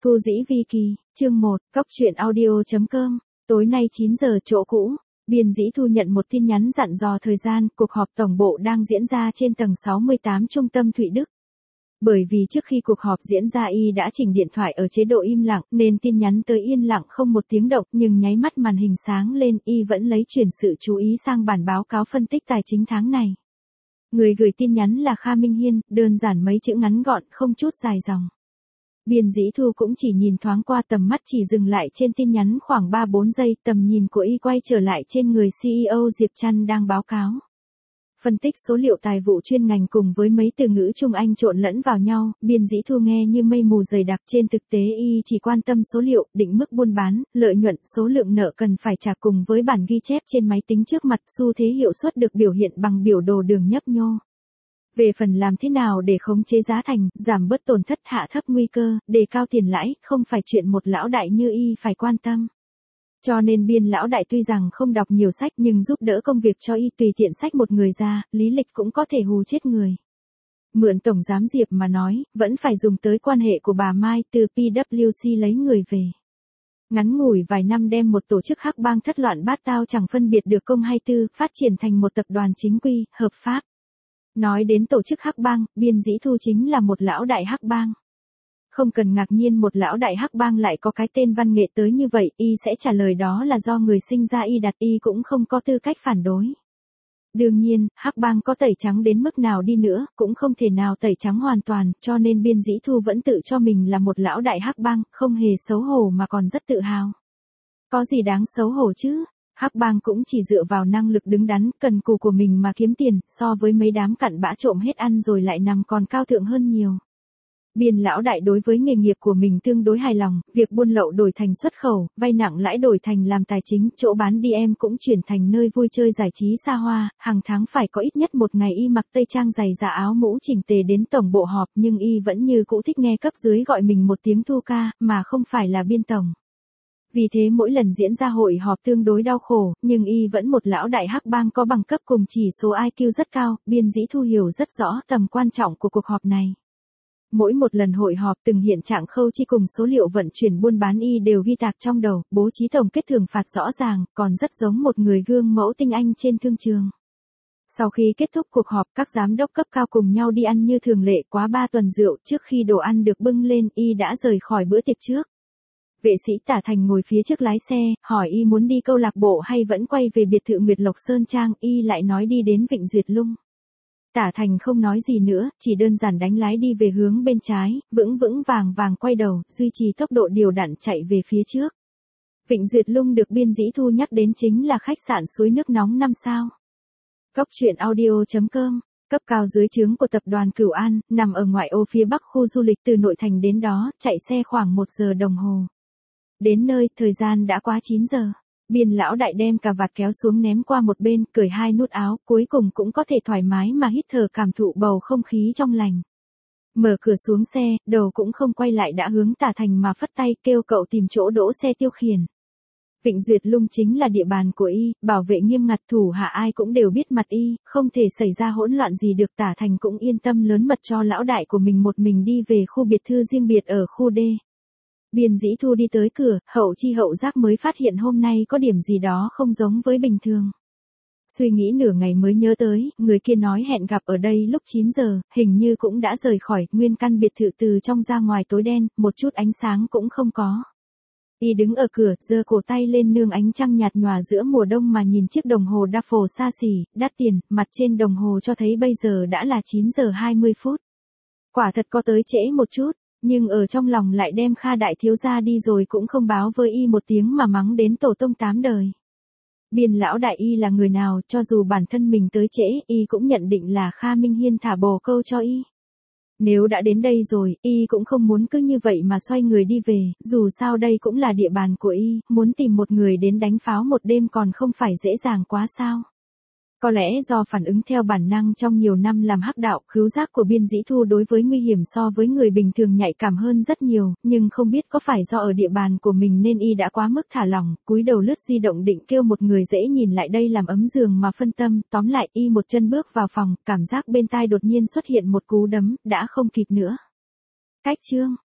Thu Dĩ Vi Kỳ, chương 1, Cóc truyện audio.com, tối nay 9 giờ chỗ cũ, Biên Dĩ Thu nhận một tin nhắn dặn dò thời gian, cuộc họp tổng bộ đang diễn ra trên tầng 68 trung tâm Thụy Đức. Bởi vì trước khi cuộc họp diễn ra y đã chỉnh điện thoại ở chế độ im lặng nên tin nhắn tới yên lặng không một tiếng động, nhưng nháy mắt màn hình sáng lên y vẫn lấy chuyển sự chú ý sang bản báo cáo phân tích tài chính tháng này. Người gửi tin nhắn là Kha Minh Hiên, đơn giản mấy chữ ngắn gọn không chút dài dòng. Biên Dĩ Thu cũng chỉ nhìn thoáng qua, tầm mắt chỉ dừng lại trên tin nhắn khoảng 3-4 giây, tầm nhìn của y quay trở lại trên người CEO Diệp Trăn đang báo cáo. Phân tích số liệu tài vụ chuyên ngành cùng với mấy từ ngữ Trung Anh trộn lẫn vào nhau, Biên Dĩ Thu nghe như mây mù dày đặc. Trên thực tế y chỉ quan tâm số liệu, định mức buôn bán, lợi nhuận, số lượng nợ cần phải trả cùng với bản ghi chép trên máy tính trước mặt, xu thế hiệu suất được biểu hiện bằng biểu đồ đường nhấp nhô. Về phần làm thế nào để khống chế giá thành, giảm bớt tổn thất, hạ thấp nguy cơ, đề cao tiền lãi, không phải chuyện một lão đại như y phải quan tâm. Cho nên Biên lão đại tuy rằng không đọc nhiều sách nhưng giúp đỡ công việc cho y tùy tiện xách một người ra, lý lịch cũng có thể hù chết người. Mượn Tổng giám Diệp mà nói, vẫn phải dùng tới quan hệ của bà Mai từ PwC lấy người về. Ngắn ngủi vài năm đem một tổ chức hắc bang thất loạn bát tao chẳng phân biệt được công hay tư, phát triển thành một tập đoàn chính quy, hợp pháp. Nói đến tổ chức hắc bang, Biên Dĩ Thu chính là một lão đại hắc bang. Không cần ngạc nhiên một lão đại hắc bang lại có cái tên văn nghệ tới như vậy, y sẽ trả lời đó là do người sinh ra y đặt, y cũng không có tư cách phản đối. Đương nhiên, hắc bang có tẩy trắng đến mức nào đi nữa, cũng không thể nào tẩy trắng hoàn toàn, cho nên Biên Dĩ Thu vẫn tự cho mình là một lão đại hắc bang, không hề xấu hổ mà còn rất tự hào. Có gì đáng xấu hổ chứ? Hắc bang cũng chỉ dựa vào năng lực đứng đắn, cần cù của mình mà kiếm tiền, so với mấy đám cặn bã trộm hết ăn rồi lại nằm còn cao thượng hơn nhiều. Biên lão đại đối với nghề nghiệp của mình tương đối hài lòng, việc buôn lậu đổi thành xuất khẩu, vay nặng lãi đổi thành làm tài chính, chỗ bán DM cũng chuyển thành nơi vui chơi giải trí xa hoa, hàng tháng phải có ít nhất một ngày y mặc tây trang giày da áo mũ chỉnh tề đến tổng bộ họp, nhưng y vẫn như cũ thích nghe cấp dưới gọi mình một tiếng Thu ca, mà không phải là Biên tổng. Vì thế mỗi lần diễn ra hội họp tương đối đau khổ, nhưng y vẫn một lão đại hắc bang có bằng cấp cùng chỉ số IQ rất cao. Biên Dĩ Thu hiểu rất rõ tầm quan trọng của cuộc họp này. Mỗi một lần hội họp, từng hiện trạng khâu chi cùng số liệu vận chuyển buôn bán y đều ghi tạc trong đầu, bố trí tổng kết thưởng phạt rõ ràng, còn rất giống một người gương mẫu tinh anh trên thương trường. Sau khi kết thúc cuộc họp, các giám đốc cấp cao cùng nhau đi ăn như thường lệ, quá 3 tuần rượu, trước khi đồ ăn được bưng lên, y đã rời khỏi bữa tiệc trước. Vệ sĩ Tả Thành ngồi phía trước lái xe, hỏi y muốn đi câu lạc bộ hay vẫn quay về biệt thự Nguyệt Lộc Sơn Trang, y lại nói đi đến Vịnh Duyệt Lung. Tả Thành không nói gì nữa, chỉ đơn giản đánh lái đi về hướng bên trái, vững vững vàng vàng quay đầu, duy trì tốc độ điều đặn chạy về phía trước. Vịnh Duyệt Lung được Biên Dĩ Thu nhắc đến chính là khách sạn suối nước nóng 5 sao. Cóc truyện audio.com, cấp cao dưới trướng của tập đoàn Cửu An, nằm ở ngoại ô phía bắc khu du lịch, từ nội thành đến đó, chạy xe khoảng 1 giờ đồng hồ. Đến nơi, thời gian đã quá 9 giờ. Biên lão đại đem cà vạt kéo xuống ném qua một bên, cởi 2 nút áo, cuối cùng cũng có thể thoải mái mà hít thở cảm thụ bầu không khí trong lành. Mở cửa xuống xe, đầu cũng không quay lại đã hướng Tả Thành mà phất tay kêu cậu tìm chỗ đỗ xe tiêu khiển. Vịnh Duyệt Lung chính là địa bàn của y, bảo vệ nghiêm ngặt, thủ hạ ai cũng đều biết mặt y, không thể xảy ra hỗn loạn gì được. Tả Thành cũng yên tâm lớn mật cho lão đại của mình một mình đi về khu biệt thự riêng biệt ở khu D. Biên Dĩ Thu đi tới cửa, hậu chi hậu giác mới phát hiện hôm nay có điểm gì đó không giống với bình thường. Suy nghĩ nửa ngày mới nhớ tới, người kia nói hẹn gặp ở đây lúc 9 giờ, hình như cũng đã rời khỏi. Nguyên căn biệt thự từ trong ra ngoài tối đen, một chút ánh sáng cũng không có. Y đứng ở cửa, giơ cổ tay lên nương ánh trăng nhạt nhòa giữa mùa đông mà nhìn chiếc đồng hồ Duffel xa xỉ, đắt tiền, mặt trên đồng hồ cho thấy bây giờ đã là 9 giờ 20 phút. Quả thật có tới trễ một chút. Nhưng ở trong lòng lại đem Kha đại thiếu gia đi rồi cũng không báo với y một tiếng mà mắng đến tổ tông 8 đời. Biên lão đại y là người nào, cho dù bản thân mình tới trễ, y cũng nhận định là Kha Minh Hiên thả bồ câu cho y. Nếu đã đến đây rồi, y cũng không muốn cứ như vậy mà xoay người đi về, dù sao đây cũng là địa bàn của y, muốn tìm một người đến đánh pháo một đêm còn không phải dễ dàng quá sao. Có lẽ do phản ứng theo bản năng trong nhiều năm làm hắc đạo, khứu giác của Biên Dĩ Thu đối với nguy hiểm so với người bình thường nhạy cảm hơn rất nhiều, nhưng không biết có phải do ở địa bàn của mình nên y đã quá mức thả lỏng, cúi đầu lướt di động định kêu một người dễ nhìn lại đây làm ấm giường mà phân tâm, tóm lại y một chân bước vào phòng, cảm giác bên tai đột nhiên xuất hiện một cú đấm, đã không kịp nữa. Cách chương